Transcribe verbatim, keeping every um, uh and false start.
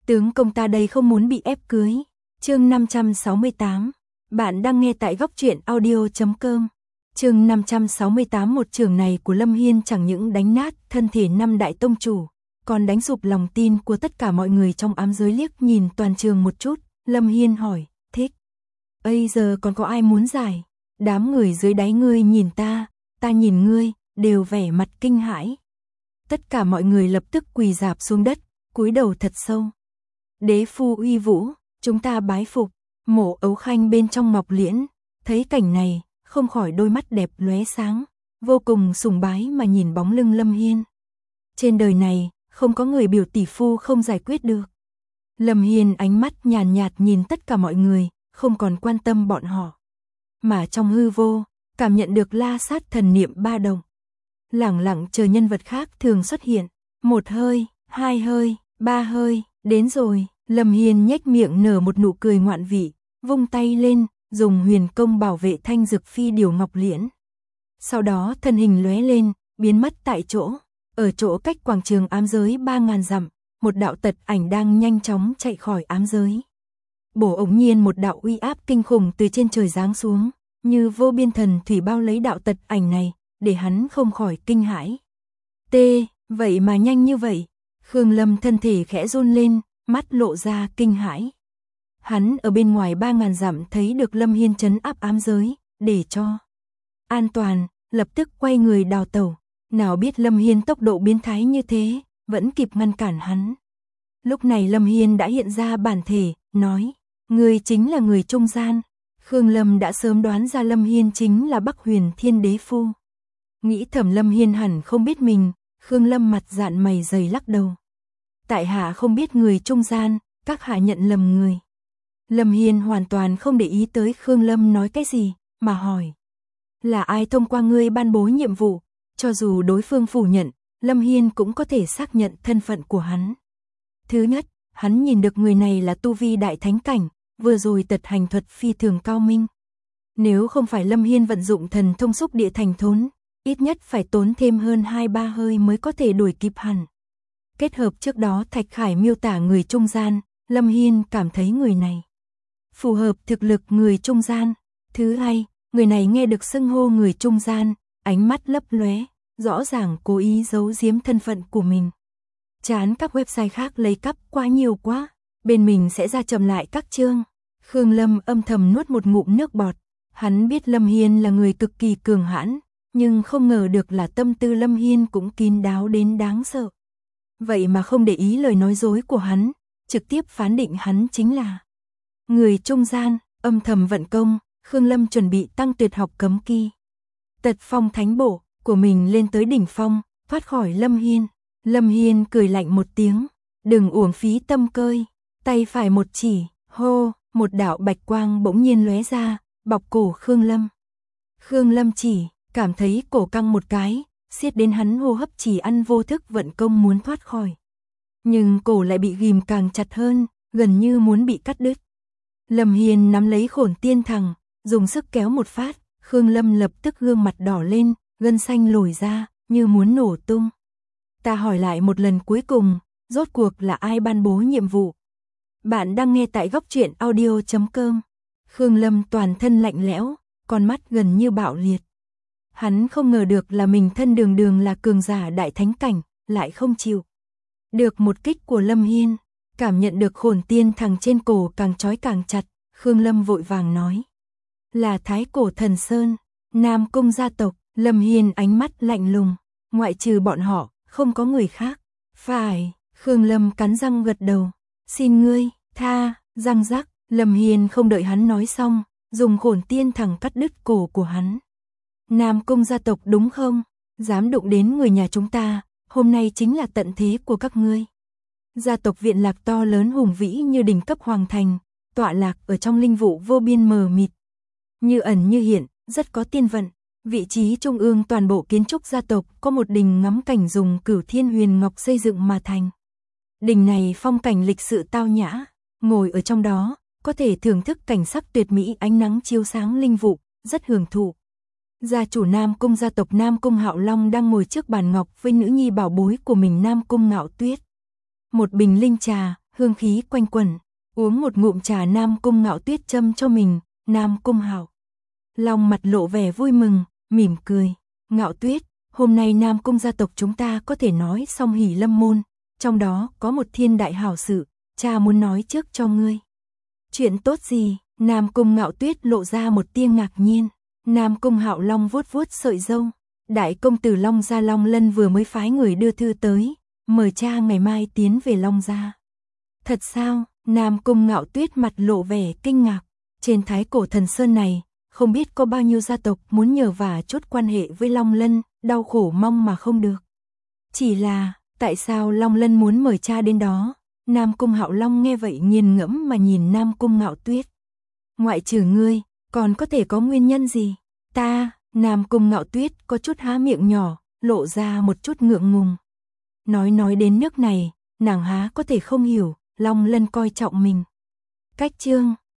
Tướng công ta đây không muốn bị ép cưới. Chương năm trăm sáu mươi tám. Bạn đang nghe tại góc truyện audio chấm com. Chương năm trăm sáu mươi tám. Một chưởng này của Lâm Hiên chẳng những đánh nát thân thể năm đại tông chủ, còn đánh sụp lòng tin của tất cả mọi người trong ám giới. Liếc nhìn toàn trường một chút, Lâm Hiên hỏi, thích. Ây giờ còn có ai muốn giải? Đám người dưới đáy ngươi nhìn ta, ta nhìn ngươi, đều vẻ mặt kinh hãi. Tất cả mọi người lập tức quỳ rạp xuống đất, cúi đầu thật sâu. Đế phu uy vũ, chúng ta bái phục. Mộ Ấu Khanh bên trong Ngọc Liễn, thấy cảnh này, không khỏi đôi mắt đẹp lóe sáng, vô cùng sùng bái mà nhìn bóng lưng Lâm Hiên. Trên đời này, không có người biểu tỷ phu không giải quyết được. Lâm Hiên ánh mắt nhàn nhạt nhìn tất cả mọi người, không còn quan tâm bọn họ. Mà trong hư vô, cảm nhận được la sát thần niệm ba động. Lẳng lặng chờ nhân vật khác thường xuất hiện. Một hơi, hai hơi, ba hơi, đến rồi. Lâm Hiên nhếch miệng nở một nụ cười ngoạn vị, vung tay lên, dùng huyền công bảo vệ thanh dực phi điều Ngọc Liễn. Sau đó thân hình lóe lên, biến mất tại chỗ. Ở chỗ cách quảng trường ám giới ba ngàn dặm, một đạo tật ảnh đang nhanh chóng chạy khỏi ám giới. Bổ ống nhiên một đạo uy áp kinh khủng từ trên trời giáng xuống, như vô biên thần thủy bao lấy đạo tật ảnh này, để hắn không khỏi kinh hãi. T, vậy mà nhanh như vậy. Khương Lâm thân thể khẽ run lên, mắt lộ ra kinh hãi. Hắn ở bên ngoài ba ngàn dặm thấy được Lâm Hiên trấn áp ám giới, để cho an toàn, lập tức quay người đào tẩu. Nào biết Lâm Hiên tốc độ biến thái như thế, vẫn kịp ngăn cản hắn. Lúc này Lâm Hiên đã hiện ra bản thể, nói, người chính là người trung gian. Khương Lâm đã sớm đoán ra Lâm Hiên chính là Bắc Huyền Thiên Đế Phu. Nghĩ thầm Lâm Hiên hẳn không biết mình, Khương Lâm mặt dạn mày dày lắc đầu. Tại hạ không biết người trung gian, các hạ nhận lầm người. Lâm Hiên hoàn toàn không để ý tới Khương Lâm nói cái gì, mà hỏi. Là ai thông qua ngươi ban bố nhiệm vụ? Cho dù đối phương phủ nhận, Lâm Hiên cũng có thể xác nhận thân phận của hắn. Thứ nhất, hắn nhìn được người này là tu vi đại thánh cảnh, vừa rồi tật hành thuật phi thường cao minh. Nếu không phải Lâm Hiên vận dụng thần thông xúc địa thành thốn, ít nhất phải tốn thêm hơn hai ba hơi mới có thể đuổi kịp hẳn. Kết hợp trước đó Thạch Khải miêu tả người trung gian, Lâm Hiên cảm thấy người này phù hợp thực lực người trung gian. Thứ hai, người này nghe được xưng hô người trung gian, ánh mắt lấp lóe, rõ ràng cố ý giấu giếm thân phận của mình. Chán các website khác lấy cắp quá nhiều quá, bên mình sẽ ra chậm lại các chương. Khương Lâm âm thầm nuốt một ngụm nước bọt, hắn biết Lâm Hiên là người cực kỳ cường hãn, nhưng không ngờ được là tâm tư Lâm Hiên cũng kín đáo đến đáng sợ. Vậy mà không để ý lời nói dối của hắn, trực tiếp phán định hắn chính là người trung gian. Âm thầm vận công, Khương Lâm chuẩn bị tăng tuyệt học cấm kỹ Tật Phong Thánh Bổ của mình lên tới đỉnh phong, thoát khỏi Lâm Hiên. Lâm Hiên cười lạnh một tiếng, đừng uổng phí tâm cơi. Tay phải một chỉ, hô, một đạo bạch quang bỗng nhiên lóe ra, bọc cổ Khương Lâm. Khương Lâm chỉ cảm thấy cổ căng một cái, siết đến hắn hô hấp chỉ ăn vô thức vận công muốn thoát khỏi. Nhưng cổ lại bị ghim càng chặt hơn, gần như muốn bị cắt đứt. Lâm Hiên nắm lấy Khổn Tiên Thằng, dùng sức kéo một phát, Khương Lâm lập tức gương mặt đỏ lên, gân xanh lồi ra, như muốn nổ tung. Ta hỏi lại một lần cuối cùng, rốt cuộc là ai ban bố nhiệm vụ? Bạn đang nghe tại góc truyện audio chấm com. Khương Lâm toàn thân lạnh lẽo, con mắt gần như bạo liệt. Hắn không ngờ được là mình thân đường đường là cường giả đại thánh cảnh, lại không chịu được một kích của Lâm Hiên. Cảm nhận được Khổn Tiên Thằng trên cổ càng trói càng chặt, Khương Lâm vội vàng nói. Là Thái Cổ Thần Sơn, Nam Cung gia tộc. Lâm Hiên ánh mắt lạnh lùng, ngoại trừ bọn họ, không có người khác. Phải, Khương Lâm cắn răng gật đầu. Xin ngươi, tha, răng rắc. Lâm Hiên không đợi hắn nói xong, dùng Khổn Tiên Thằng cắt đứt cổ của hắn. Nam Cung gia tộc đúng không? Dám đụng đến người nhà chúng ta, hôm nay chính là tận thế của các ngươi. Gia tộc Viện Lạc to lớn hùng vĩ như đỉnh cấp hoàng thành, tọa lạc ở trong linh vụ vô biên mờ mịt. Như ẩn như hiện, rất có tiên vận. Vị trí trung ương toàn bộ kiến trúc gia tộc có một đình ngắm cảnh dùng Cửu Thiên Huyền Ngọc xây dựng mà thành. Đình này phong cảnh lịch sự tao nhã, ngồi ở trong đó, có thể thưởng thức cảnh sắc tuyệt mỹ ánh nắng chiếu sáng linh vụ, rất hưởng thụ. Gia chủ Nam Cung gia tộc Nam Cung Hạo Long đang ngồi trước bàn ngọc với nữ nhi bảo bối của mình Nam Cung Ngạo Tuyết. Một bình linh trà, hương khí quanh quẩn, uống một ngụm trà Nam Cung Ngạo Tuyết châm cho mình, Nam Cung Hạo Long mặt lộ vẻ vui mừng, mỉm cười, Ngạo Tuyết, hôm nay Nam Cung gia tộc chúng ta có thể nói xong hỷ lâm môn, trong đó có một thiên đại hảo sự, cha muốn nói trước cho ngươi. Chuyện tốt gì? Nam Cung Ngạo Tuyết lộ ra một tia ngạc nhiên. Nam Cung Hạo Long vuốt vuốt sợi râu, đại công tử Long gia Long Lân vừa mới phái người đưa thư tới, mời cha ngày mai tiến về Long gia. Thật sao? Nam Cung Ngạo Tuyết mặt lộ vẻ kinh ngạc, trên Thái Cổ Thần Sơn này, không biết có bao nhiêu gia tộc muốn nhờ vả chút quan hệ với Long Lân, đau khổ mong mà không được. Chỉ là, tại sao Long Lân muốn mời cha đến đó? Nam Cung Hạo Long nghe vậy nghiền ngẫm mà nhìn Nam Cung Ngạo Tuyết. Ngoại trừ ngươi, còn có thể có nguyên nhân gì? Ta, Nam Cung Ngạo Tuyết có chút há miệng nhỏ, lộ ra một chút ngượng ngùng. Nói nói đến nước này, nàng há có thể không hiểu, Long Lân coi trọng mình. Cách chương